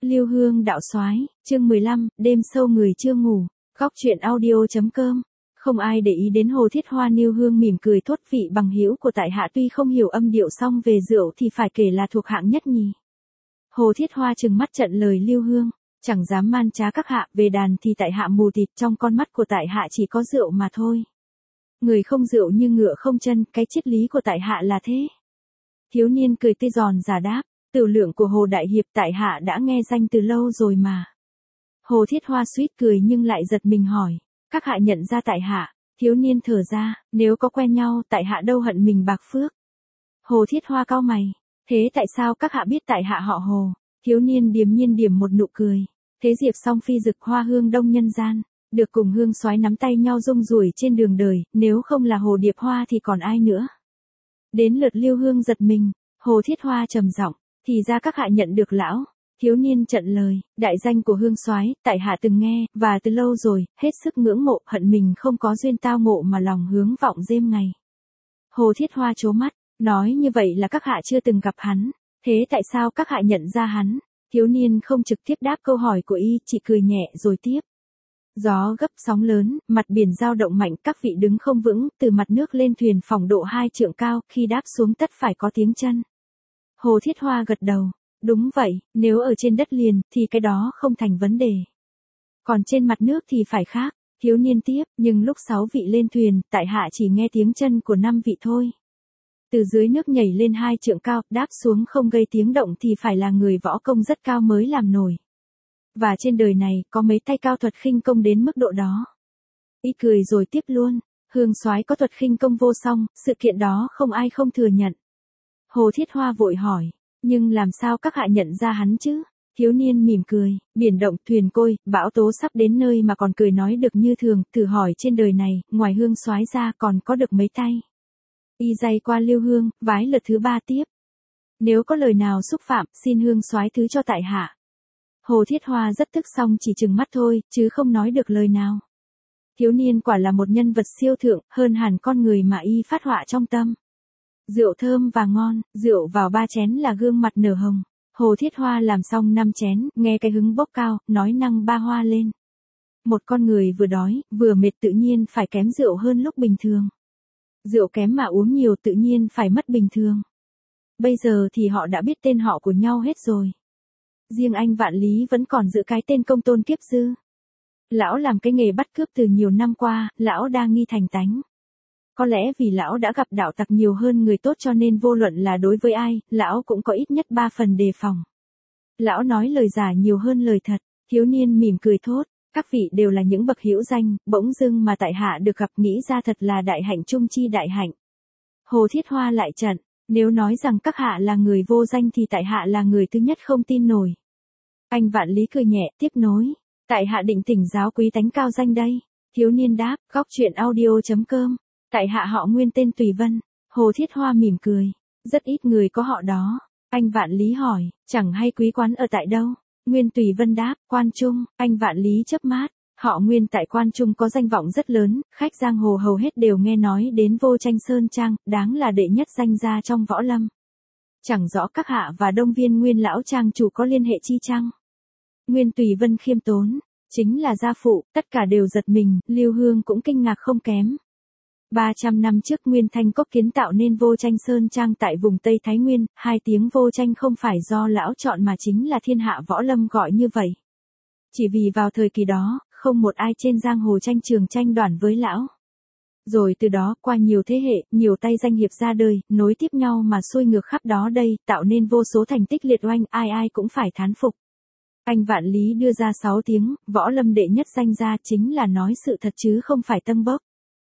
Lưu Hương đạo soái, chương 15, đêm sâu người chưa ngủ. Góc truyện audio.com. Không ai để ý đến Hồ Thiết Hoa. Lưu Hương mỉm cười thốt, vị bằng hữu của tại hạ tuy không hiểu âm điệu, song về rượu thì phải kể là thuộc hạng nhất nhì. Hồ Thiết Hoa trừng mắt trận lời Lưu Hương, chẳng dám man trá các hạ, về đàn thì tại hạ mù tịt, trong con mắt của tại hạ chỉ có rượu mà thôi. Người không rượu như ngựa không chân, cái triết lý của tại hạ là thế. Thiếu niên cười tươi giòn giả đáp, tiểu lượng của Hồ đại hiệp tại hạ đã nghe danh từ lâu rồi mà. Hồ Thiết Hoa suýt cười nhưng lại giật mình hỏi, các hạ nhận ra tại hạ? Thiếu niên thở ra, nếu có quen nhau tại hạ đâu hận mình bạc phước. Hồ Thiết Hoa cau mày, thế tại sao các hạ biết tại hạ họ Hồ? Thiếu niên điềm nhiên điểm một nụ cười, thế diệp song phi rực hoa hương đông nhân gian, được cùng hương soái nắm tay nhau rung rủi trên đường đời, nếu không là Hồ Điệp Hoa thì còn ai nữa? Đến lượt Lưu Hương giật mình, Hồ Thiết Hoa trầm giọng, thì ra các hạ nhận được lão. Thiếu niên trận lời, đại danh của hương soái tại hạ từng nghe, và từ lâu rồi, hết sức ngưỡng mộ, hận mình không có duyên tao ngộ mà lòng hướng vọng đêm ngày. Hồ Thiết Hoa trố mắt, nói như vậy là các hạ chưa từng gặp hắn, thế tại sao các hạ nhận ra hắn? Thiếu niên không trực tiếp đáp câu hỏi của y, chỉ cười nhẹ rồi tiếp. Gió gấp sóng lớn, mặt biển dao động mạnh, các vị đứng không vững, từ mặt nước lên thuyền phỏng độ 2 trượng cao, khi đáp xuống tất phải có tiếng chân. Hồ Thiết Hoa gật đầu, đúng vậy, nếu ở trên đất liền, thì cái đó không thành vấn đề. Còn trên mặt nước thì phải khác. Thiếu niên tiếp, nhưng lúc 6 vị lên thuyền, tại hạ chỉ nghe tiếng chân của 5 vị thôi. Từ dưới nước nhảy lên 2 trượng cao, đáp xuống không gây tiếng động thì phải là người võ công rất cao mới làm nổi. Và trên đời này, có mấy tay cao thuật khinh công đến mức độ đó. Y cười rồi tiếp luôn, hương soái có thuật khinh công vô song, sự kiện đó không ai không thừa nhận. Hồ Thiết Hoa vội hỏi, nhưng làm sao các hạ nhận ra hắn chứ? Thiếu niên mỉm cười, biển động, thuyền côi, bão tố sắp đến nơi mà còn cười nói được như thường, thử hỏi trên đời này, ngoài hương soái ra còn có được mấy tay? Y day qua Lưu Hương, vái lượt thứ 3 tiếp. Nếu có lời nào xúc phạm, xin hương soái thứ cho tại hạ. Hồ Thiết Hoa rất tức song chỉ trừng mắt thôi, chứ không nói được lời nào. Thiếu niên quả là một nhân vật siêu thượng, hơn hẳn con người mà y phát họa trong tâm. Rượu thơm và ngon, rượu vào 3 chén là gương mặt nở hồng. Hồ Thiết Hoa làm xong 5 chén, nghe cái hứng bốc cao, nói năng ba hoa lên. Một con người vừa đói, vừa mệt tự nhiên phải kém rượu hơn lúc bình thường. Rượu kém mà uống nhiều tự nhiên phải mất bình thường. Bây giờ thì họ đã biết tên họ của nhau hết rồi. Riêng anh Vạn Lý vẫn còn giữ cái tên công tôn kiếp dư. Lão làm cái nghề bắt cướp từ nhiều năm qua, lão đa nghi thành tánh. Có lẽ vì lão đã gặp đạo tặc nhiều hơn người tốt cho nên vô luận là đối với ai, lão cũng có ít nhất 3 phần đề phòng. Lão nói lời giả nhiều hơn lời thật. Thiếu niên mỉm cười thốt, các vị đều là những bậc hữu danh, bỗng dưng mà tại hạ được gặp nghĩ ra thật là đại hạnh trung chi đại hạnh. Hồ Thiết Hoa lại trận, nếu nói rằng các hạ là người vô danh thì tại hạ là người thứ nhất không tin nổi. Anh Vạn Lý cười nhẹ, tiếp nối, tại hạ định thỉnh giáo quý tánh cao danh đây. Thiếu niên đáp, góc truyện audio.com. Tại hạ họ Nguyên tên Tùy Vân. Hồ Thiết Hoa mỉm cười, rất ít người có họ đó. Anh Vạn Lý hỏi, chẳng hay quý quán ở tại đâu? Nguyên Tùy Vân đáp, Quan Trung. Anh Vạn Lý chớp mắt, họ Nguyên tại Quan Trung có danh vọng rất lớn, khách giang hồ hầu hết đều nghe nói đến Vô Tranh Sơn Trang, đáng là đệ nhất danh gia trong võ lâm. Chẳng rõ các hạ và Đông Viên Nguyên lão trang chủ có liên hệ chi chăng? Nguyên Tùy Vân khiêm tốn, chính là gia phụ, tất cả đều giật mình, Lưu Hương cũng kinh ngạc không kém. 300 năm trước Nguyên Thanh Cốc kiến tạo nên Vô Tranh Sơn Trang tại vùng Tây Thái Nguyên, 2 tiếng Vô Tranh không phải do lão chọn mà chính là thiên hạ võ lâm gọi như vậy. Chỉ vì vào thời kỳ đó, không một ai trên giang hồ tranh trường tranh đoản với lão. Rồi từ đó, qua nhiều thế hệ, nhiều tay danh hiệp ra đời, nối tiếp nhau mà xuôi ngược khắp đó đây, tạo nên vô số thành tích liệt oanh, ai ai cũng phải thán phục. Anh Vạn Lý đưa ra 6 tiếng, võ lâm đệ nhất danh gia chính là nói sự thật chứ không phải tâng bốc.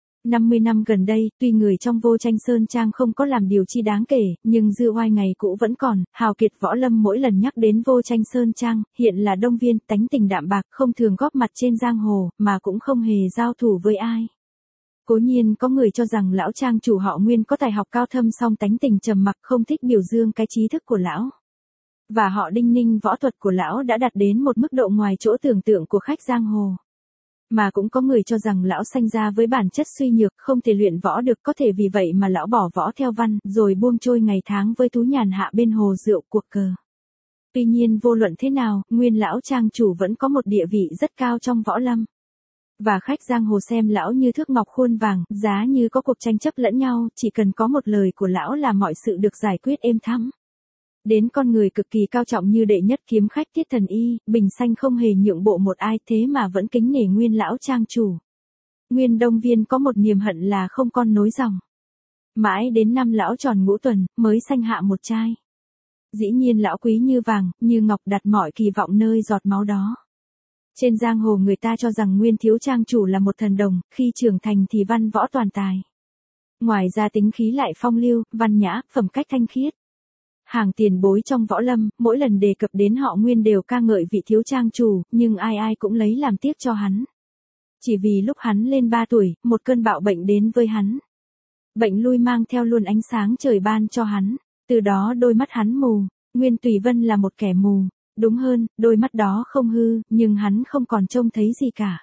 50 năm gần đây, tuy người trong Vô Tranh Sơn Trang không có làm điều chi đáng kể, nhưng dư oai ngày cũ vẫn còn, hào kiệt võ lâm mỗi lần nhắc đến Vô Tranh Sơn Trang, hiện là Đông Viên, tánh tình đạm bạc, không thường góp mặt trên giang hồ, mà cũng không hề giao thủ với ai. Cố nhiên có người cho rằng lão trang chủ họ Nguyên có tài học cao thâm song tánh tình trầm mặc, không thích biểu dương cái trí thức của lão. Và họ Đinh Ninh võ thuật của lão đã đạt đến một mức độ ngoài chỗ tưởng tượng của khách giang hồ. Mà cũng có người cho rằng lão sanh ra với bản chất suy nhược, không thể luyện võ được, có thể vì vậy mà lão bỏ võ theo văn, rồi buông trôi ngày tháng với thú nhàn hạ bên hồ rượu cuộc cờ. Tuy nhiên vô luận thế nào, Nguyên lão trang chủ vẫn có một địa vị rất cao trong võ lâm. Và khách giang hồ xem lão như thước ngọc khuôn vàng, giá như có cuộc tranh chấp lẫn nhau, chỉ cần có một lời của lão là mọi sự được giải quyết êm thắm. Đến con người cực kỳ cao trọng như đệ nhất kiếm khách Thiết Thần Y, bình sanh không hề nhượng bộ một ai thế mà vẫn kính nể Nguyên lão trang chủ. Nguyên Đông Viên có một niềm hận là không con nối dòng. Mãi đến năm lão tròn ngũ tuần, mới sanh hạ một trai. Dĩ nhiên lão quý như vàng, như ngọc đặt mọi kỳ vọng nơi giọt máu đó. Trên giang hồ người ta cho rằng Nguyên thiếu trang chủ là một thần đồng, khi trưởng thành thì văn võ toàn tài. Ngoài ra tính khí lại phong lưu, văn nhã, phẩm cách thanh khiết. Hàng tiền bối trong võ lâm, mỗi lần đề cập đến họ Nguyên đều ca ngợi vị thiếu trang chủ, nhưng ai ai cũng lấy làm tiếc cho hắn. Chỉ vì lúc hắn lên 3 tuổi, một cơn bạo bệnh đến với hắn. Bệnh lui mang theo luôn ánh sáng trời ban cho hắn. Từ đó đôi mắt hắn mù. Nguyên Tùy Vân là một kẻ mù. Đúng hơn, đôi mắt đó không hư, nhưng hắn không còn trông thấy gì cả.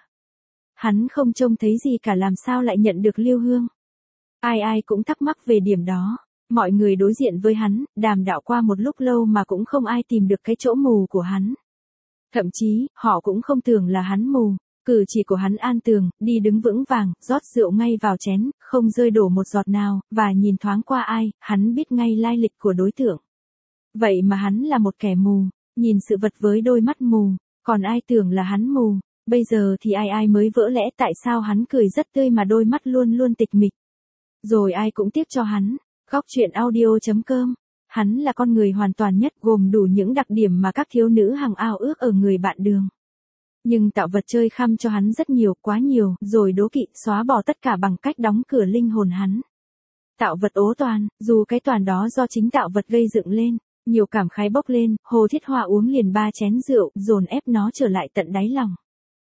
Hắn không trông thấy gì cả làm sao lại nhận được Lưu Hương. Ai ai cũng thắc mắc về điểm đó. Mọi người đối diện với hắn, đàm đạo qua một lúc lâu mà cũng không ai tìm được cái chỗ mù của hắn. Thậm chí, họ cũng không tưởng là hắn mù. Cử chỉ của hắn an tường, đi đứng vững vàng, rót rượu ngay vào chén, không rơi đổ một giọt nào, và nhìn thoáng qua ai, hắn biết ngay lai lịch của đối tượng. Vậy mà hắn là một kẻ mù, nhìn sự vật với đôi mắt mù, còn ai tưởng là hắn mù, bây giờ thì ai ai mới vỡ lẽ tại sao hắn cười rất tươi mà đôi mắt luôn luôn tịch mịch. Rồi ai cũng tiếc cho hắn. Góc truyện audio.com. Hắn là con người hoàn toàn nhất gồm đủ những đặc điểm mà các thiếu nữ hằng ao ước ở người bạn đường. Nhưng tạo vật chơi khăm cho hắn rất nhiều, quá nhiều, rồi đố kỵ, xóa bỏ tất cả bằng cách đóng cửa linh hồn hắn. Tạo vật ố toàn, dù cái toàn đó do chính tạo vật gây dựng lên, nhiều cảm khái bốc lên, Hồ Thiết Hoa uống liền 3 chén rượu, dồn ép nó trở lại tận đáy lòng.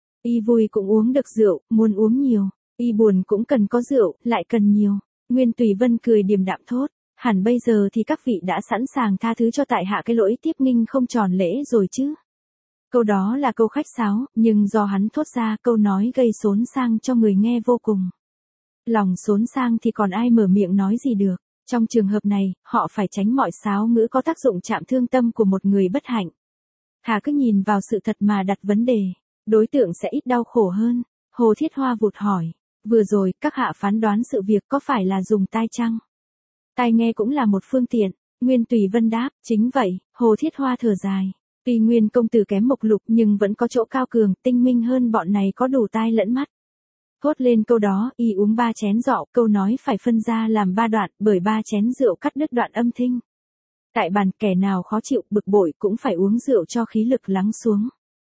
Y vui cũng uống được rượu, muốn uống nhiều, y buồn cũng cần có rượu, lại cần nhiều. Nguyên Tùy Vân cười điềm đạm thốt, hẳn bây giờ thì các vị đã sẵn sàng tha thứ cho tại hạ cái lỗi tiếp nghinh không tròn lễ rồi chứ. Câu đó là câu khách sáo, nhưng do hắn thốt ra câu nói gây xốn sang cho người nghe vô cùng. Lòng xốn sang thì còn ai mở miệng nói gì được. Trong trường hợp này, họ phải tránh mọi sáo ngữ có tác dụng chạm thương tâm của một người bất hạnh. Thà cứ nhìn vào sự thật mà đặt vấn đề, đối tượng sẽ ít đau khổ hơn. Hồ Thiết Hoa vụt hỏi, vừa rồi các hạ phán đoán sự việc có phải là dùng tai chăng? Tai nghe cũng là một phương tiện. Nguyên Tùy Vân đáp, chính vậy. Hồ Thiết Hoa thở dài. Tuy Nguyên công tử kém Mộc Lục nhưng vẫn có chỗ cao cường, tinh minh hơn bọn này có đủ tai lẫn mắt. Thốt lên câu đó, y uống 3 chén rượu, câu nói phải phân ra làm 3 đoạn, bởi 3 chén rượu cắt đứt đoạn âm thanh. Tại bàn, kẻ nào khó chịu, bực bội cũng phải uống rượu cho khí lực lắng xuống.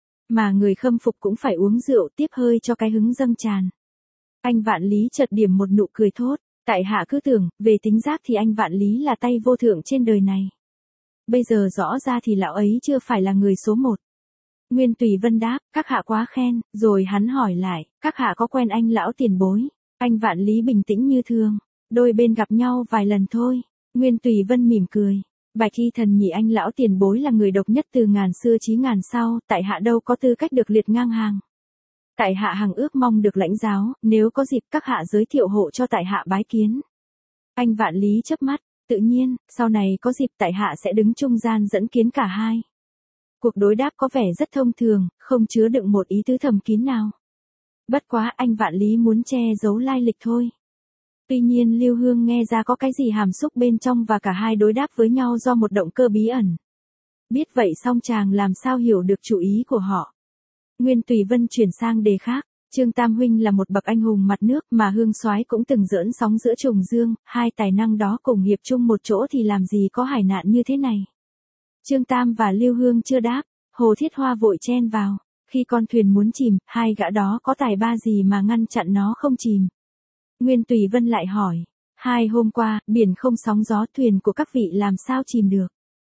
Mà người khâm phục cũng phải uống rượu tiếp hơi cho cái hứng dâng tràn. Anh Vạn Lý chợt điểm một nụ cười thốt, tại hạ cứ tưởng, về tính giác thì anh Vạn Lý là tay vô thượng trên đời này. Bây giờ rõ ra thì lão ấy chưa phải là người số 1. Nguyên Tùy Vân đáp, các hạ quá khen, rồi hắn hỏi lại, các hạ có quen anh lão tiền bối? Anh Vạn Lý bình tĩnh như thường, đôi bên gặp nhau vài lần thôi. Nguyên Tùy Vân mỉm cười, Bạch Y Thần nhỉ, anh lão tiền bối là người độc nhất từ ngàn xưa chí ngàn sau, tại hạ đâu có tư cách được liệt ngang hàng. Tại hạ hằng ước mong được lãnh giáo, nếu có dịp các hạ giới thiệu hộ cho tại hạ bái kiến. Anh Vạn Lý chớp mắt, tự nhiên, sau này có dịp tại hạ sẽ đứng trung gian dẫn kiến cả hai. Cuộc đối đáp có vẻ rất thông thường, không chứa đựng một ý tứ thầm kín nào. Bất quá anh Vạn Lý muốn che giấu lai lịch thôi. Tuy nhiên Lưu Hương nghe ra có cái gì hàm xúc bên trong và cả hai đối đáp với nhau do một động cơ bí ẩn. Biết vậy song chàng làm sao hiểu được chủ ý của họ. Nguyên Tùy Vân chuyển sang đề khác. Trương Tam huynh là một bậc anh hùng mặt nước mà Hương Soái cũng từng giỡn sóng giữa trùng dương, hai tài năng đó cùng hiệp chung một chỗ thì làm gì có hải nạn như thế này. Trương Tam và Lưu Hương chưa đáp, Hồ Thiết Hoa vội chen vào, khi con thuyền muốn chìm, hai gã đó có tài ba gì mà ngăn chặn nó không chìm. Nguyên Tùy Vân lại hỏi, 2 hôm qua, biển không sóng gió, thuyền của các vị làm sao chìm được.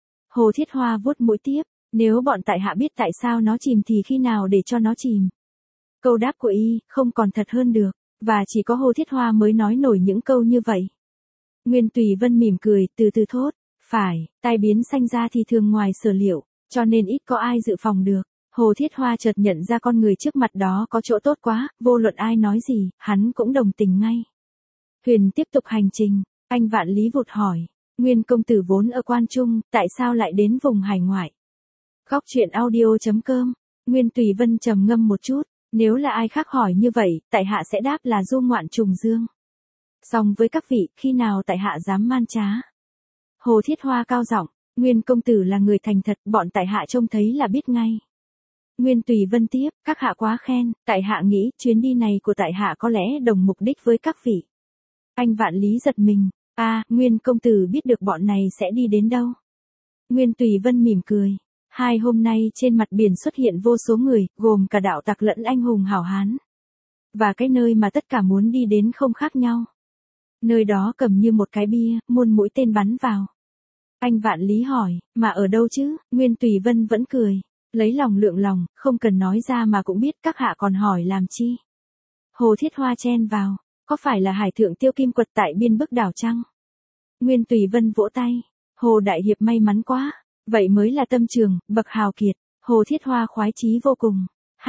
Hồ Thiết Hoa vuốt mũi tiếp, nếu bọn tại hạ biết tại sao nó chìm thì khi nào để cho nó chìm. Câu đáp của y không còn thật hơn được, và chỉ có Hồ Thiết Hoa mới nói nổi những câu như vậy. Nguyên Tùy Vân mỉm cười, từ từ thốt, phải, tai biến sanh ra thì thường ngoài sở liệu, cho nên ít có ai dự phòng được. Hồ Thiết Hoa chợt nhận ra con người trước mặt đó có chỗ tốt quá, vô luận ai nói gì, hắn cũng đồng tình ngay. Thuyền tiếp tục hành trình, anh Vạn Lý vụt hỏi, Nguyên công tử vốn ở Quan Trung, tại sao lại đến vùng hải ngoại? Góc chuyện audio.com. Nguyên Tùy Vân trầm ngâm một chút, nếu là ai khác hỏi như vậy, tại hạ sẽ đáp là du ngoạn trùng dương. Song với các vị, khi nào tại hạ dám man trá? Hồ Thiết Hoa cao giọng, Nguyên công tử là người thành thật, bọn tại hạ trông thấy là biết ngay. Nguyên Tùy Vân tiếp, các hạ quá khen, tại hạ nghĩ chuyến đi này của tại hạ có lẽ đồng mục đích với các vị. Anh Vạn Lý giật mình, Nguyên công tử biết được bọn này sẽ đi đến đâu? Nguyên Tùy Vân mỉm cười. 2 hôm nay trên mặt biển xuất hiện vô số người, gồm cả đạo tặc lẫn anh hùng hảo hán. Và cái nơi mà tất cả muốn đi đến không khác nhau. Nơi đó cầm như một cái bia, muôn mũi tên bắn vào. Anh Vạn Lý hỏi, mà ở đâu chứ? Nguyên Tùy Vân vẫn cười, lấy lòng lượng lòng, không cần nói ra mà cũng biết, các hạ còn hỏi làm chi. Hồ Thiết Hoa chen vào, có phải là Hải Thượng Tiêu Kim Quật tại biên bức đảo chăng? Nguyên Tùy Vân vỗ tay, Hồ Đại Hiệp may mắn quá, vậy mới là tâm trường, bậc hào kiệt. Hồ Thiết Hoa khoái chí vô cùng,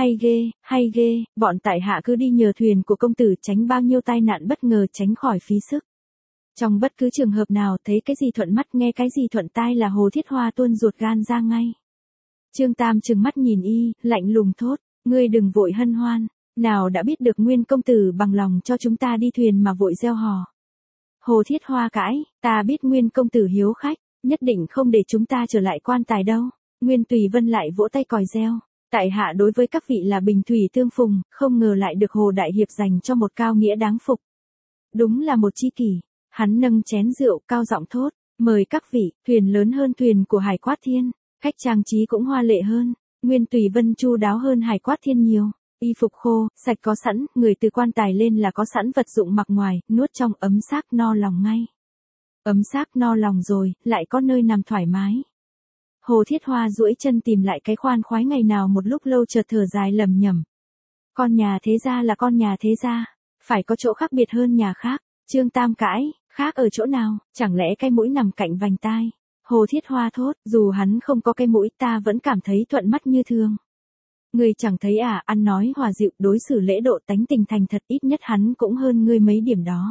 hay ghê, bọn tại hạ cứ đi nhờ thuyền của công tử tránh bao nhiêu tai nạn bất ngờ, tránh khỏi phí sức. Trong bất cứ trường hợp nào thấy cái gì thuận mắt nghe cái gì thuận tai là Hồ Thiết Hoa tuôn ruột gan ra ngay. Trương Tam trừng mắt nhìn y, lạnh lùng thốt, ngươi đừng vội hân hoan, nào đã biết được Nguyên công tử bằng lòng cho chúng ta đi thuyền mà vội gieo hò. Hồ Thiết Hoa cãi, ta biết Nguyên công tử hiếu khách, nhất định không để chúng ta trở lại quan tài đâu. Nguyên Tùy Vân lại vỗ tay còi reo, tại hạ đối với các vị là bình thủy tương phùng, không ngờ lại được Hồ Đại Hiệp dành cho một cao nghĩa đáng phục. Đúng là một chi kỷ. Hắn nâng chén rượu cao giọng thốt, mời các vị, thuyền lớn hơn thuyền của Hải Quát Thiên, cách trang trí cũng hoa lệ hơn. Nguyên Tùy Vân chu đáo hơn Hải Quát Thiên nhiều, y phục khô, sạch có sẵn, người từ quan tài lên là có sẵn vật dụng mặc ngoài, nuốt trong ấm xác no lòng ngay. Ấm xác no lòng rồi, lại có nơi nằm thoải mái. Hồ Thiết Hoa duỗi chân tìm lại cái khoan khoái ngày nào một lúc lâu chợt thở dài lầm nhầm. Con nhà thế gia là con nhà thế gia, phải có chỗ khác biệt hơn nhà khác. Trương Tam cãi, khác ở chỗ nào, chẳng lẽ cái mũi nằm cạnh vành tai? Hồ Thiết Hoa thốt, dù hắn không có cái mũi ta vẫn cảm thấy thuận mắt như thường. Ngươi chẳng thấy ăn nói hòa dịu, đối xử lễ độ, tánh tình thành thật, ít nhất hắn cũng hơn ngươi mấy điểm đó.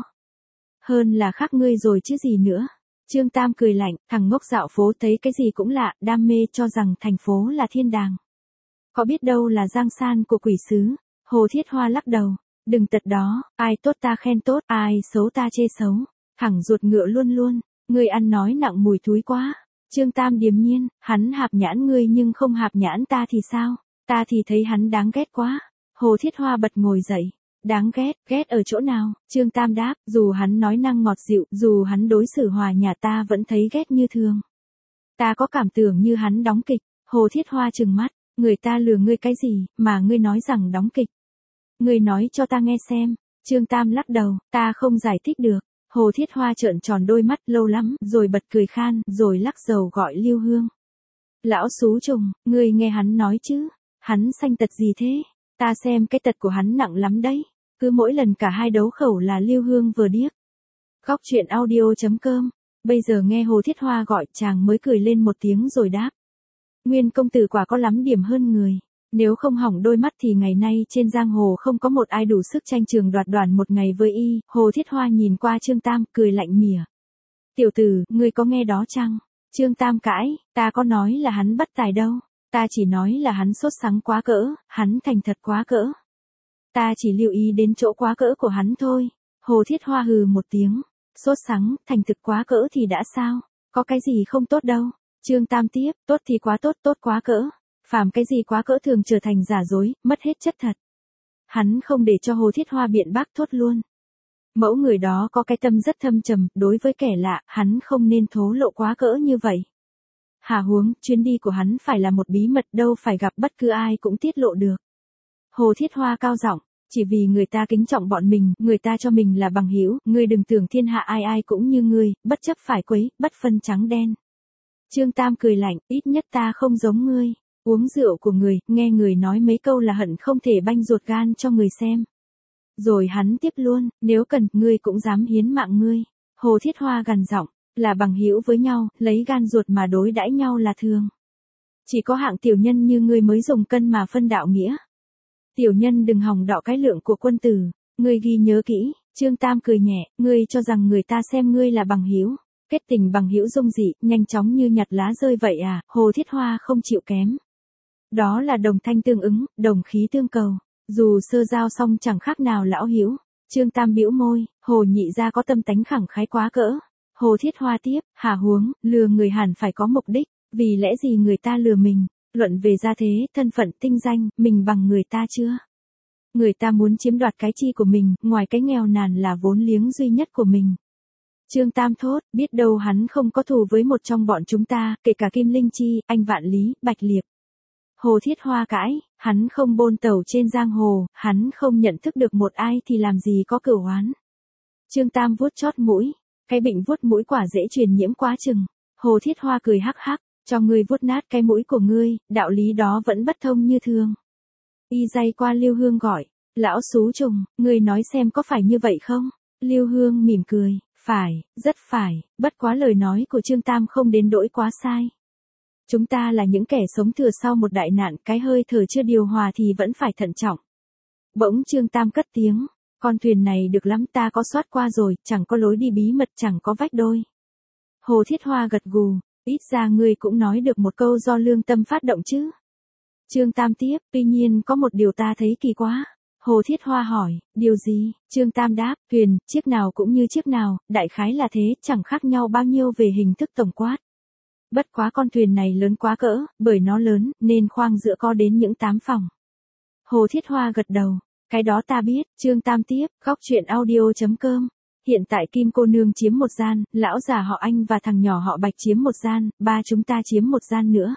Hơn là khác ngươi rồi chứ gì nữa. Trương Tam cười lạnh, thằng ngốc dạo phố thấy cái gì cũng lạ, đam mê cho rằng thành phố là thiên đàng. Có biết đâu là giang san của quỷ sứ. Hồ Thiết Hoa lắc đầu, đừng tật đó, ai tốt ta khen tốt, ai xấu ta chê xấu. Thẳng ruột ngựa luôn luôn, ngươi ăn nói nặng mùi thúi quá. Trương Tam điềm nhiên, hắn hạp nhãn ngươi nhưng không hạp nhãn ta thì sao? Ta thì thấy hắn đáng ghét quá. Hồ Thiết Hoa bật ngồi dậy. Đáng ghét, ghét ở chỗ nào? Trương Tam đáp, dù hắn nói năng ngọt dịu, dù hắn đối xử hòa nhã ta vẫn thấy ghét như thường. Ta có cảm tưởng như hắn đóng kịch. Hồ Thiết Hoa trừng mắt, người ta lừa ngươi cái gì, mà ngươi nói rằng đóng kịch. Ngươi nói cho ta nghe xem. Trương Tam lắc đầu, ta không giải thích được. Hồ Thiết Hoa trợn tròn đôi mắt lâu lắm, rồi bật cười khan, rồi lắc đầu gọi Lưu Hương. Lão xú trùng, ngươi nghe hắn nói chứ, hắn sanh tật gì thế? Ta xem cái tật của hắn nặng lắm đấy. Cứ mỗi lần cả hai đấu khẩu là Lưu Hương vừa điếc. Góc chuyện audio.com. Bây giờ nghe Hồ Thiết Hoa gọi chàng mới cười lên một tiếng rồi đáp. Nguyên công tử quả có lắm điểm hơn người. Nếu không hỏng đôi mắt thì ngày nay trên giang hồ không có một ai đủ sức tranh trường đoạt đoàn một ngày với y. Hồ Thiết Hoa nhìn qua Trương Tam, cười lạnh mỉa. Tiểu tử, ngươi có nghe đó chăng? Trương Tam cãi, ta có nói là hắn bất tài đâu. Ta chỉ nói là hắn sốt sắng quá cỡ, hắn thành thật quá cỡ. Ta chỉ lưu ý đến chỗ quá cỡ của hắn thôi. Hồ Thiết Hoa hừ một tiếng. Sốt sắng, thành thực quá cỡ thì đã sao? Có cái gì không tốt đâu. Trương Tam tiếp, tốt thì quá tốt, tốt quá cỡ. Phàm cái gì quá cỡ thường trở thành giả dối, mất hết chất thật. Hắn không để cho Hồ Thiết Hoa biện bác thốt luôn. Mẫu người đó có cái tâm rất thâm trầm, đối với kẻ lạ, hắn không nên thố lộ quá cỡ như vậy. Hà huống, chuyến đi của hắn phải là một bí mật, đâu phải gặp bất cứ ai cũng tiết lộ được. Hồ Thiết Hoa cao giọng, chỉ vì người ta kính trọng bọn mình, người ta cho mình là bằng hữu, ngươi đừng tưởng thiên hạ ai ai cũng như ngươi, bất chấp phải quấy, bất phân trắng đen. Trương Tam cười lạnh, ít nhất ta không giống ngươi. Uống rượu của người, nghe người nói mấy câu là hận không thể banh ruột gan cho người xem. Rồi hắn tiếp luôn, nếu cần, ngươi cũng dám hiến mạng ngươi. Hồ Thiết Hoa gằn giọng, là bằng hữu với nhau, lấy gan ruột mà đối đãi nhau là thường. Chỉ có hạng tiểu nhân như ngươi mới dùng cân mà phân đạo nghĩa. Tiểu nhân đừng hòng đọ cái lượng của quân tử, ngươi ghi nhớ kỹ. Trương Tam cười nhẹ, ngươi cho rằng người ta xem ngươi là bằng hữu, Kết tình bằng hữu dung dị, nhanh chóng như nhặt lá rơi vậy à, Hồ Thiết Hoa không chịu kém. Đó là đồng thanh tương ứng, đồng khí tương cầu. Dù sơ giao xong chẳng khác nào lão hữu. Trương Tam bĩu môi, Hồ nhị gia có tâm tánh khẳng khái quá cỡ. Hồ Thiết Hoa tiếp, hả huống, lừa người hẳn phải có mục đích, vì lẽ gì người ta lừa mình, luận về gia thế, thân phận, tinh danh, mình bằng người ta chưa? Người ta muốn chiếm đoạt cái chi của mình, ngoài cái nghèo nàn là vốn liếng duy nhất của mình. Trương Tam thốt, biết đâu hắn không có thù với một trong bọn chúng ta, kể cả Kim Linh Chi, anh Vạn Lý, Bạch Liệp. Hồ Thiết Hoa cãi, hắn không bôn tẩu trên giang hồ, hắn không nhận thức được một ai thì làm gì có cửu oán. Trương Tam vuốt chót mũi, cái bệnh vuốt mũi quả dễ truyền nhiễm quá chừng. Hồ Thiết Hoa cười hắc hắc, cho ngươi vuốt nát cái mũi của ngươi, đạo lý đó vẫn bất thông như thường. Y day qua Lưu Hương gọi, lão xú trùng, ngươi nói xem có phải như vậy không? Lưu Hương mỉm cười, phải, rất phải, bất quá lời nói của Trương Tam không đến nỗi quá sai. Chúng ta là những kẻ sống thừa sau một đại nạn, cái hơi thở chưa điều hòa thì vẫn phải thận trọng. Bỗng Trương Tam cất tiếng, con thuyền này được lắm, ta có soát qua rồi, chẳng có lối đi bí mật, chẳng có vách đôi. Hồ Thiết Hoa gật gù, ít ra ngươi cũng nói được một câu do lương tâm phát động chứ. Trương Tam tiếp, tuy nhiên có một điều ta thấy kỳ quá. Hồ Thiết Hoa hỏi, điều gì? Trương Tam đáp, thuyền, chiếc nào cũng như chiếc nào, đại khái là thế, chẳng khác nhau bao nhiêu về hình thức tổng quát. Bất quá con thuyền này lớn quá cỡ, bởi nó lớn, nên khoang giữa có đến những 8 phòng. Hồ Thiết Hoa gật đầu, cái đó ta biết. Trương Tam tiếp, góc chuyện audio.com. Hiện tại Kim cô nương chiếm một gian, lão già họ Anh và thằng nhỏ họ Bạch chiếm một gian, ba chúng ta chiếm một gian nữa.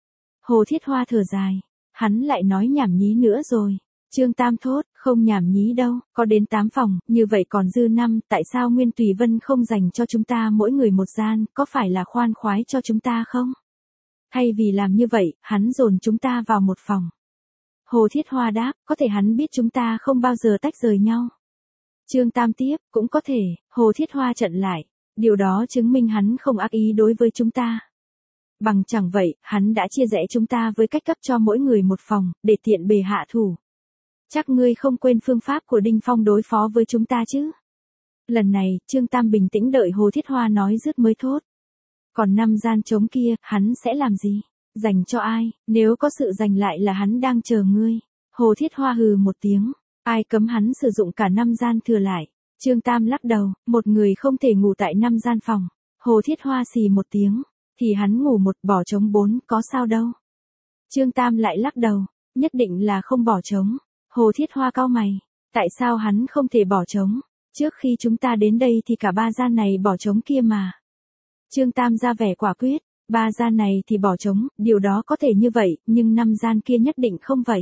Hồ Thiết Hoa thở dài, hắn lại nói nhảm nhí nữa rồi. Trương Tam thốt, không nhảm nhí đâu, có đến 8 phòng, như vậy còn dư 5, tại sao Nguyên Tùy Vân không dành cho chúng ta mỗi người một gian, có phải là khoan khoái cho chúng ta không? Thay vì làm như vậy, hắn dồn chúng ta vào một phòng. Hồ Thiết Hoa đáp, có thể hắn biết chúng ta không bao giờ tách rời nhau. Trương Tam tiếp, cũng có thể. Hồ Thiết Hoa chặn lại, điều đó chứng minh hắn không ác ý đối với chúng ta. Bằng chẳng vậy, hắn đã chia rẽ chúng ta với cách cấp cho mỗi người một phòng, để tiện bề hạ thủ. Chắc ngươi không quên phương pháp của Đinh Phong đối phó với chúng ta chứ? Lần này, Trương Tam bình tĩnh đợi Hồ Thiết Hoa nói dứt mới thốt. Còn 5 gian trống kia, hắn sẽ làm gì? Dành cho ai? Nếu có sự giành lại là hắn đang chờ ngươi. Hồ Thiết Hoa hừ một tiếng. Ai cấm hắn sử dụng cả 5 gian thừa lại? Trương Tam lắc đầu, một người không thể ngủ tại 5 gian phòng. Hồ Thiết Hoa xì một tiếng. Thì hắn ngủ một, bỏ trống 4, có sao đâu. Trương Tam lại lắc đầu, nhất định là không bỏ trống. Hồ Thiết Hoa cau mày, tại sao hắn không thể bỏ trống? Trước khi chúng ta đến đây thì cả 3 gian này bỏ trống kia mà. Trương Tam ra vẻ quả quyết, 3 gian này thì bỏ trống, điều đó có thể như vậy, nhưng 5 gian kia nhất định không vậy.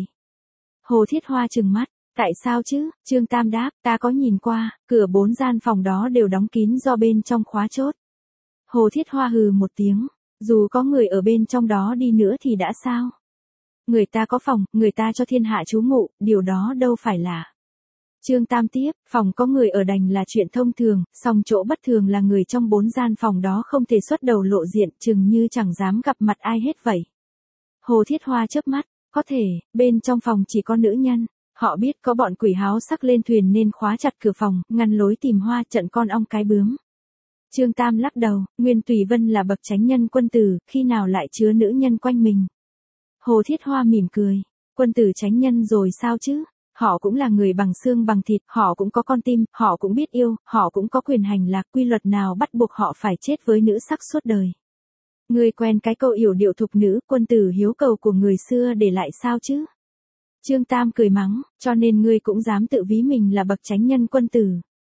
Hồ Thiết Hoa trừng mắt, tại sao chứ? Trương Tam đáp, ta có nhìn qua, cửa 4 gian phòng đó đều đóng kín do bên trong khóa chốt. Hồ Thiết Hoa hừ một tiếng, dù có người ở bên trong đó đi nữa thì đã sao? Người ta có phòng, người ta cho thiên hạ trú ngụ, điều đó đâu phải là. Trương Tam tiếp, phòng có người ở đành là chuyện thông thường, song chỗ bất thường là người trong 4 gian phòng đó không thể xuất đầu lộ diện, chừng như chẳng dám gặp mặt ai hết vậy. Hồ Thiết Hoa chớp mắt, có thể, bên trong phòng chỉ có nữ nhân, họ biết có bọn quỷ háo sắc lên thuyền nên khóa chặt cửa phòng, ngăn lối tìm hoa trận con ong cái bướm. Trương Tam lắc đầu, Nguyên Tùy Vân là bậc chánh nhân quân tử, khi nào lại chứa nữ nhân quanh mình. Hồ Thiết Hoa mỉm cười, quân tử chánh nhân rồi sao chứ? Họ cũng là người bằng xương bằng thịt, họ cũng có con tim, họ cũng biết yêu, họ cũng có quyền hành lạc, quy luật nào bắt buộc họ phải chết với nữ sắc suốt đời. Ngươi quen cái câu yểu điệu thục nữ, quân tử hiếu cầu của người xưa để lại sao chứ? Trương Tam cười mắng, cho nên ngươi cũng dám tự ví mình là bậc chánh nhân quân tử.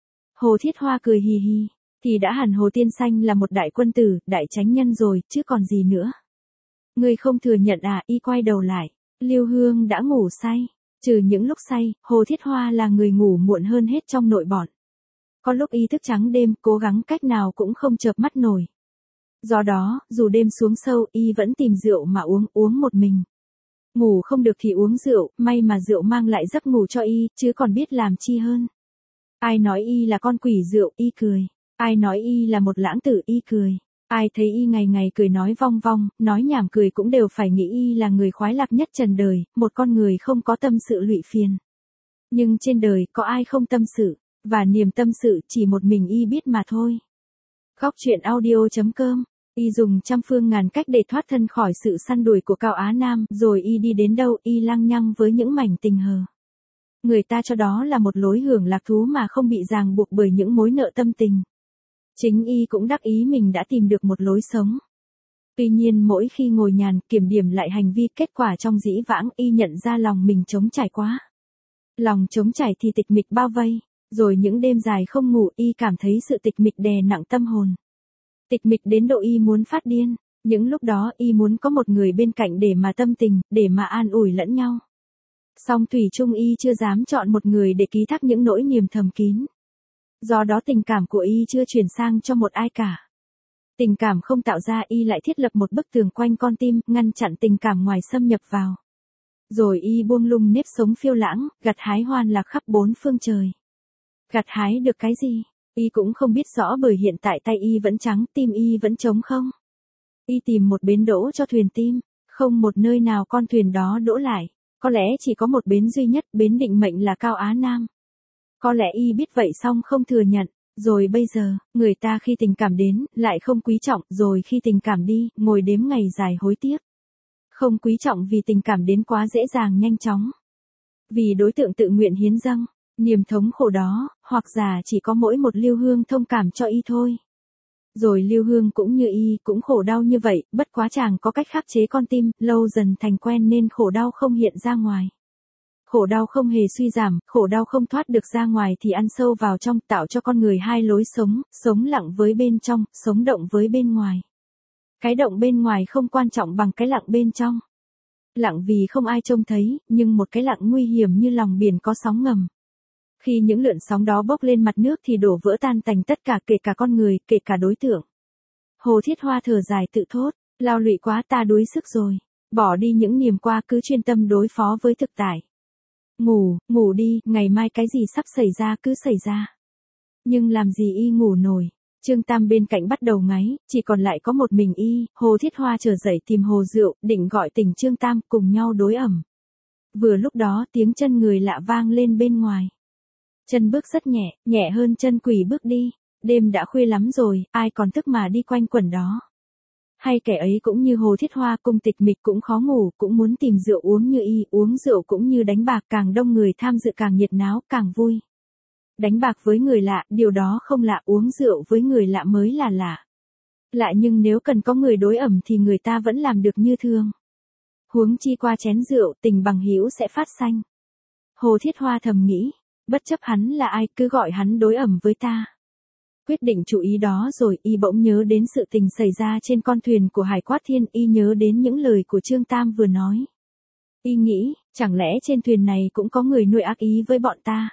Hồ Thiết Hoa cười hì hì, thì đã hẳn Hồ Tiên Xanh là một đại quân tử, đại chánh nhân rồi, chứ còn gì nữa. Ngươi không thừa nhận à? Y quay đầu lại, Lưu Hương đã ngủ say. Trừ những lúc say, Hồ Thiết Hoa là người ngủ muộn hơn hết trong nội bọn. Có lúc y thức trắng đêm, cố gắng cách nào cũng không chợp mắt nổi. Do đó, dù đêm xuống sâu, y vẫn tìm rượu mà uống một mình. Ngủ không được thì uống rượu, may mà rượu mang lại giấc ngủ cho y, chứ còn biết làm chi hơn. Ai nói y là con quỷ rượu, y cười. Ai nói y là một lãng tử, y cười. Ai thấy y ngày ngày cười nói vong vong, nói nhảm cười cũng đều phải nghĩ y là người khoái lạc nhất trần đời, một con người không có tâm sự lụy phiền. Nhưng trên đời có ai không tâm sự, và niềm tâm sự chỉ một mình y biết mà thôi. Góc truyện audio.com. Y dùng trăm phương ngàn cách để thoát thân khỏi sự săn đuổi của Cao Á Nam, rồi y đi đến đâu y lăng nhăng với những mảnh tình hờ. Người ta cho đó là một lối hưởng lạc thú mà không bị ràng buộc bởi những mối nợ tâm tình. Chính y cũng đắc ý mình đã tìm được một lối sống. Tuy nhiên mỗi khi ngồi nhàn kiểm điểm lại hành vi, kết quả trong dĩ vãng y nhận ra lòng mình trống trải quá. Lòng trống trải thì tịch mịch bao vây, rồi những đêm dài không ngủ y cảm thấy sự tịch mịch đè nặng tâm hồn. Tịch mịch đến độ y muốn phát điên, những lúc đó y muốn có một người bên cạnh để mà tâm tình, để mà an ủi lẫn nhau. Song thủy chung y chưa dám chọn một người để ký thác những nỗi niềm thầm kín. Do đó tình cảm của y chưa chuyển sang cho một ai cả. Tình cảm không tạo ra y lại thiết lập một bức tường quanh con tim, ngăn chặn tình cảm ngoài xâm nhập vào. Rồi y buông lung nếp sống phiêu lãng, gặt hái hoan lạc khắp bốn phương trời. Gặt hái được cái gì? Y cũng không biết rõ bởi hiện tại tay y vẫn trắng, tim y vẫn trống không. Y tìm một bến đỗ cho thuyền tim, không một nơi nào con thuyền đó đỗ lại. Có lẽ chỉ có một bến duy nhất, bến định mệnh là Cao Á Nam. Có lẽ y biết vậy song không thừa nhận. Rồi bây giờ, người ta khi tình cảm đến, lại không quý trọng, rồi khi tình cảm đi, ngồi đếm ngày dài hối tiếc. Không quý trọng vì tình cảm đến quá dễ dàng nhanh chóng. Vì đối tượng tự nguyện hiến dâng, niềm thống khổ đó, hoặc giả chỉ có mỗi một Lưu Hương thông cảm cho y thôi. Rồi Lưu Hương cũng như y, cũng khổ đau như vậy, bất quá chàng có cách khắc chế con tim, lâu dần thành quen nên khổ đau không hiện ra ngoài. Khổ đau không hề suy giảm, khổ đau không thoát được ra ngoài thì ăn sâu vào trong, tạo cho con người hai lối sống, sống lặng với bên trong, sống động với bên ngoài. Cái động bên ngoài không quan trọng bằng cái lặng bên trong. Lặng vì không ai trông thấy, nhưng một cái lặng nguy hiểm như lòng biển có sóng ngầm. Khi những lượn sóng đó bốc lên mặt nước thì đổ vỡ tan tành tất cả, kể cả con người, kể cả đối tượng. Hồ Thiết Hoa thở dài tự thốt, lao lụy quá, ta đuối sức rồi. Bỏ đi những niềm qua, cứ chuyên tâm đối phó với thực tại. Ngủ đi, ngày mai cái gì sắp xảy ra cứ xảy ra. Nhưng làm gì y ngủ nổi. Trương Tam bên cạnh bắt đầu ngáy, chỉ còn lại có một mình y. Hồ Thiết Hoa trở dậy tìm hồ rượu, định gọi tỉnh Trương Tam cùng nhau đối ẩm. Vừa lúc đó tiếng chân người lạ vang lên bên ngoài. Chân bước rất nhẹ, nhẹ hơn chân quỷ bước đi. Đêm đã khuya lắm rồi, ai còn thức mà đi quanh quẩn đó. Hay kẻ ấy cũng như Hồ Thiết Hoa, cùng tịch mịch cũng khó ngủ, cũng muốn tìm rượu uống như y, uống rượu cũng như đánh bạc, càng đông người tham dự càng nhiệt náo, càng vui. Đánh bạc với người lạ, điều đó không lạ, uống rượu với người lạ mới là lạ. Lạ nhưng nếu cần có người đối ẩm thì người ta vẫn làm được như thường. Huống chi qua chén rượu, tình bằng hữu sẽ phát sanh. Hồ Thiết Hoa thầm nghĩ, bất chấp hắn là ai, cứ gọi hắn đối ẩm với ta. Quyết định chủ ý đó rồi, y bỗng nhớ đến sự tình xảy ra trên con thuyền của Hải Quát Thiên, y nhớ đến những lời của Trương Tam vừa nói. Y nghĩ, chẳng lẽ trên thuyền này cũng có người nuôi ác ý với bọn ta?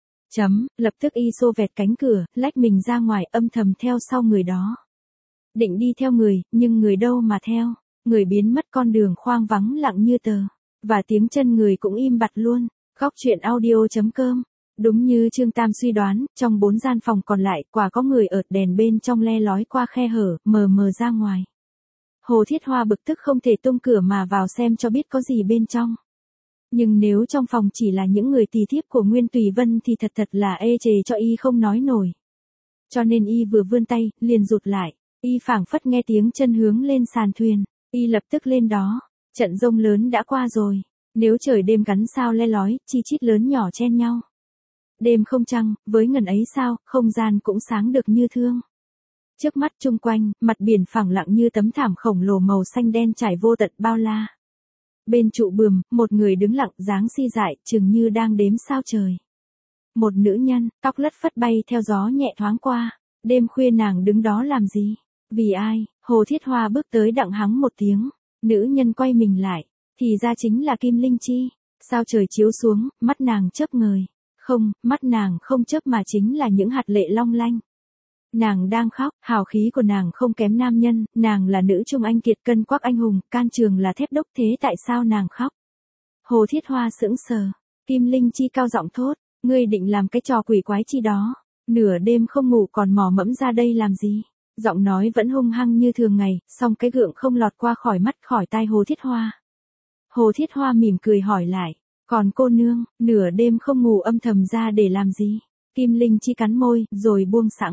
Lập tức y xô vẹt cánh cửa, lách mình ra ngoài, âm thầm theo sau người đó. Định đi theo người, nhưng người đâu mà theo, người biến mất, con đường khoang vắng lặng như tờ, và tiếng chân người cũng im bặt luôn. Góc truyện audio.com. Đúng như Trương Tam suy đoán, trong 4 gian phòng còn lại, quả có người ở, đèn bên trong le lói qua khe hở, mờ mờ ra ngoài. Hồ Thiết Hoa bực tức không thể tung cửa mà vào xem cho biết có gì bên trong. Nhưng nếu trong phòng chỉ là những người tỳ thiếp của Nguyên Tùy Vân thì thật là ê chề cho y không nói nổi. Cho nên y vừa vươn tay, liền rụt lại, y phảng phất nghe tiếng chân hướng lên sàn thuyền, y lập tức lên đó. Trận giông lớn đã qua rồi, nếu trời đêm gắn sao le lói, chi chít lớn nhỏ chen nhau. Đêm không trăng, với ngần ấy sao, không gian cũng sáng được như thương. Trước mắt chung quanh, mặt biển phẳng lặng như tấm thảm khổng lồ màu xanh đen trải vô tận bao la. Bên trụ bườm, một người đứng lặng, dáng si dại, chừng như đang đếm sao trời. Một nữ nhân, tóc lất phất bay theo gió nhẹ thoáng qua. Đêm khuya nàng đứng đó làm gì? Vì ai? Hồ Thiết Hoa bước tới đặng hắng một tiếng. Nữ nhân quay mình lại, thì ra chính là Kim Linh Chi. Sao trời chiếu xuống, mắt nàng chớp ngời. Không, mắt nàng không chớp mà chính là những hạt lệ long lanh. Nàng đang khóc, hào khí của nàng không kém nam nhân, nàng là nữ trung anh kiệt, cân quắc anh hùng, can trường là thép đốc, thế tại sao nàng khóc? Hồ Thiết Hoa sững sờ, Kim Linh Chi cao giọng thốt, ngươi định làm cái trò quỷ quái chi đó, nửa đêm không ngủ còn mò mẫm ra đây làm gì? Giọng nói vẫn hung hăng như thường ngày, song cái gượng không lọt qua khỏi mắt khỏi tai Hồ Thiết Hoa. Hồ Thiết Hoa mỉm cười hỏi lại, còn cô nương, nửa đêm không ngủ âm thầm ra để làm gì? Kim Linh Chi cắn môi, rồi buông xẵng.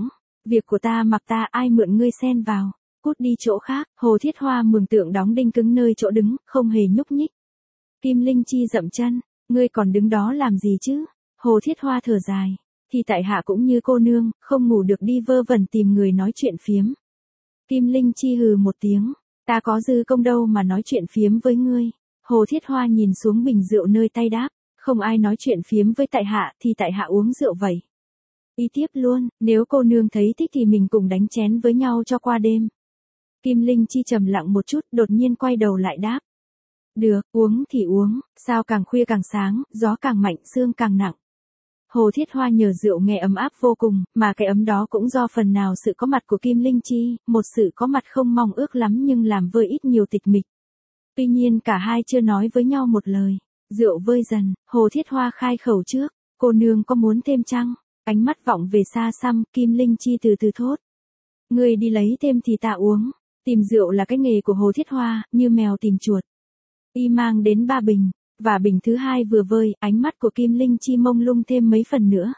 Việc của ta mặc ta, ai mượn ngươi xen vào. Cút đi chỗ khác. Hồ Thiết Hoa mường tượng đóng đinh cứng nơi chỗ đứng, không hề nhúc nhích. Kim Linh Chi dậm chân, ngươi còn đứng đó làm gì chứ? Hồ Thiết Hoa thở dài, thì tại hạ cũng như cô nương, không ngủ được đi vơ vẩn tìm người nói chuyện phiếm. Kim Linh Chi hừ một tiếng, ta có dư công đâu mà nói chuyện phiếm với ngươi. Hồ Thiết Hoa nhìn xuống bình rượu nơi tay đáp, không ai nói chuyện phiếm với tại hạ thì tại hạ uống rượu vậy. Y tiếp luôn, nếu cô nương thấy thích thì mình cùng đánh chén với nhau cho qua đêm. Kim Linh Chi trầm lặng một chút, đột nhiên quay đầu lại đáp. Được, uống thì uống, sao càng khuya càng sáng, gió càng mạnh, sương càng nặng. Hồ Thiết Hoa nhờ rượu nghe ấm áp vô cùng, mà cái ấm đó cũng do phần nào sự có mặt của Kim Linh Chi, một sự có mặt không mong ước lắm nhưng làm vơi ít nhiều tịch mịch. Tuy nhiên cả hai chưa nói với nhau một lời. Rượu vơi dần, Hồ Thiết Hoa khai khẩu trước, cô nương có muốn thêm chăng? Ánh mắt vọng về xa xăm, Kim Linh Chi từ từ thốt. Ngươi đi lấy thêm thì ta uống. Tìm rượu là cái nghề của Hồ Thiết Hoa, như mèo tìm chuột. Y mang đến 3 bình, và bình thứ 2 vừa vơi, ánh mắt của Kim Linh Chi mông lung thêm mấy phần nữa.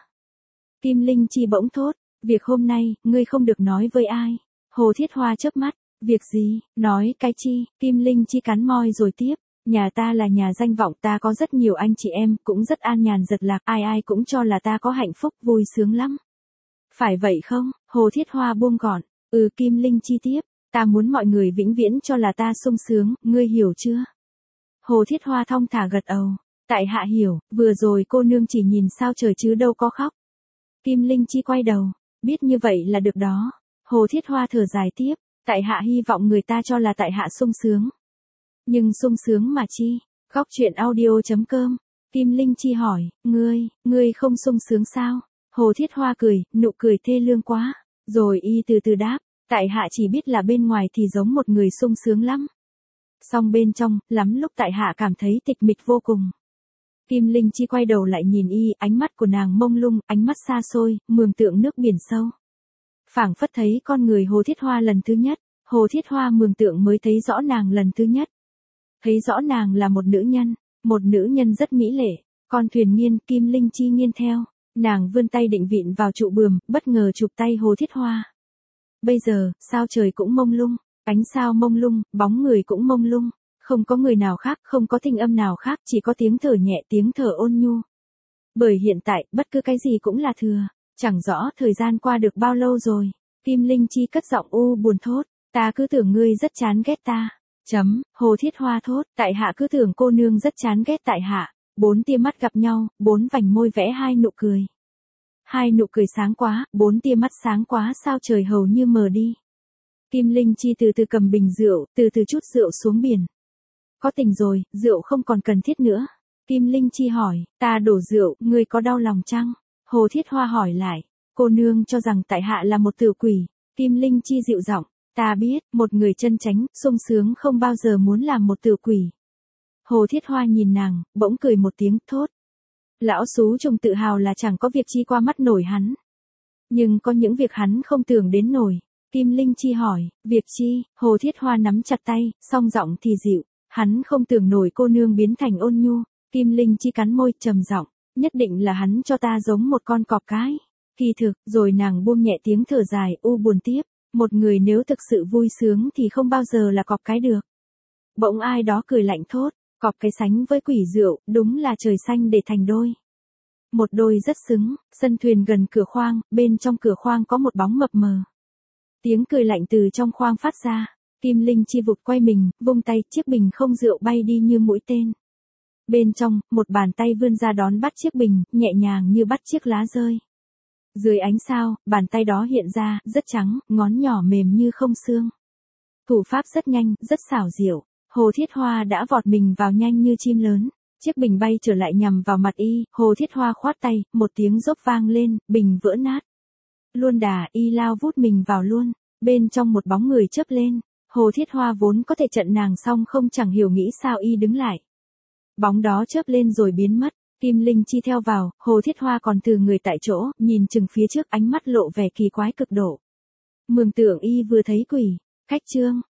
Kim Linh Chi bỗng thốt, việc hôm nay, ngươi không được nói với ai. Hồ Thiết Hoa chớp mắt, việc gì, nói cái chi, Kim Linh Chi cắn môi rồi tiếp. Nhà ta là nhà danh vọng, ta có rất nhiều anh chị em, cũng rất an nhàn giật lạc, ai ai cũng cho là ta có hạnh phúc, vui sướng lắm. Phải vậy không? Hồ Thiết Hoa buông gọn, Kim Linh Chi tiếp, ta muốn mọi người vĩnh viễn cho là ta sung sướng, ngươi hiểu chưa? Hồ Thiết Hoa thong thả gật đầu, tại hạ hiểu, vừa rồi cô nương chỉ nhìn sao trời chứ đâu có khóc. Kim Linh Chi quay đầu, biết như vậy là được đó. Hồ Thiết Hoa thở dài tiếp, tại hạ hy vọng người ta cho là tại hạ sung sướng. Nhưng sung sướng mà chi? Góc truyện audio.com. Kim Linh Chi hỏi, ngươi không sung sướng sao? Hồ Thiết Hoa cười, nụ cười thê lương quá. Rồi y từ từ đáp, tại hạ chỉ biết là bên ngoài thì giống một người sung sướng lắm. Song bên trong, lắm lúc tại hạ cảm thấy tịch mịch vô cùng. Kim Linh Chi quay đầu lại nhìn y, ánh mắt của nàng mông lung, ánh mắt xa xôi, mường tượng nước biển sâu. Phảng phất thấy con người Hồ Thiết Hoa lần thứ nhất, Hồ Thiết Hoa mường tượng mới thấy rõ nàng lần thứ nhất. Thấy rõ nàng là một nữ nhân rất mỹ lệ, con thuyền nghiêng, Kim Linh Chi nghiêng theo, nàng vươn tay định vịn vào trụ bườm, bất ngờ chụp tay Hồ Thiết Hoa. Bây giờ, sao trời cũng mông lung, ánh sao mông lung, bóng người cũng mông lung, không có người nào khác, không có thanh âm nào khác, chỉ có tiếng thở nhẹ, tiếng thở ôn nhu. Bởi hiện tại, bất cứ cái gì cũng là thừa, chẳng rõ thời gian qua được bao lâu rồi. Kim Linh Chi cất giọng u buồn thốt, ta cứ tưởng ngươi rất chán ghét ta. Hồ Thiết Hoa thốt, tại hạ cứ tưởng cô nương rất chán ghét tại hạ. 4 tia mắt gặp nhau, 4 vành môi vẽ 2 nụ cười. 2 nụ cười sáng quá, 4 tia mắt sáng quá, sao trời hầu như mờ đi. Kim Linh Chi từ từ cầm bình rượu, từ từ chút rượu xuống biển. Có tình rồi, rượu không còn cần thiết nữa. Kim Linh Chi hỏi, ta đổ rượu, ngươi có đau lòng chăng? Hồ Thiết Hoa hỏi lại, cô nương cho rằng tại hạ là một tử quỷ. Kim Linh Chi dịu giọng, ta biết, một người chân chánh, sung sướng không bao giờ muốn làm một tử quỷ. Hồ Thiết Hoa nhìn nàng, bỗng cười một tiếng, thốt. Lão Xú Trùng tự hào là chẳng có việc chi qua mắt nổi hắn. Nhưng có những việc hắn không tưởng đến nổi. Kim Linh Chi hỏi, việc chi? Hồ Thiết Hoa nắm chặt tay, song giọng thì dịu. Hắn không tưởng nổi cô nương biến thành ôn nhu. Kim Linh Chi cắn môi, trầm giọng, nhất định là hắn cho ta giống một con cọp cái. Kỳ thực, rồi nàng buông nhẹ tiếng thở dài, u buồn tiếp. Một người nếu thực sự vui sướng thì không bao giờ là cọp cái được. Bỗng ai đó cười lạnh thốt, cọp cái sánh với quỷ rượu, đúng là trời xanh để thành đôi. Một đôi rất xứng, sân thuyền gần cửa khoang, bên trong cửa khoang có một bóng mập mờ. Tiếng cười lạnh từ trong khoang phát ra, Kim Linh Chi vụt quay mình, vung tay, chiếc bình không rượu bay đi như mũi tên. Bên trong, một bàn tay vươn ra đón bắt chiếc bình, nhẹ nhàng như bắt chiếc lá rơi. Dưới ánh sao, bàn tay đó hiện ra, rất trắng, ngón nhỏ mềm như không xương. Thủ pháp rất nhanh, rất xảo diệu. Hồ Thiết Hoa đã vọt mình vào nhanh như chim lớn. Chiếc bình bay trở lại nhằm vào mặt y, Hồ Thiết Hoa khoát tay, một tiếng rốp vang lên, bình vỡ nát. Luôn đà, y lao vút mình vào luôn. Bên trong một bóng người chớp lên. Hồ Thiết Hoa vốn có thể chặn nàng xong không chẳng hiểu nghĩ sao y đứng lại. Bóng đó chớp lên rồi biến mất. Kim Linh Chi theo vào, Hồ Thiết Hoa còn từ người tại chỗ, nhìn chừng phía trước, ánh mắt lộ vẻ kỳ quái cực độ. Mường tượng y vừa thấy quỷ. Khách trương,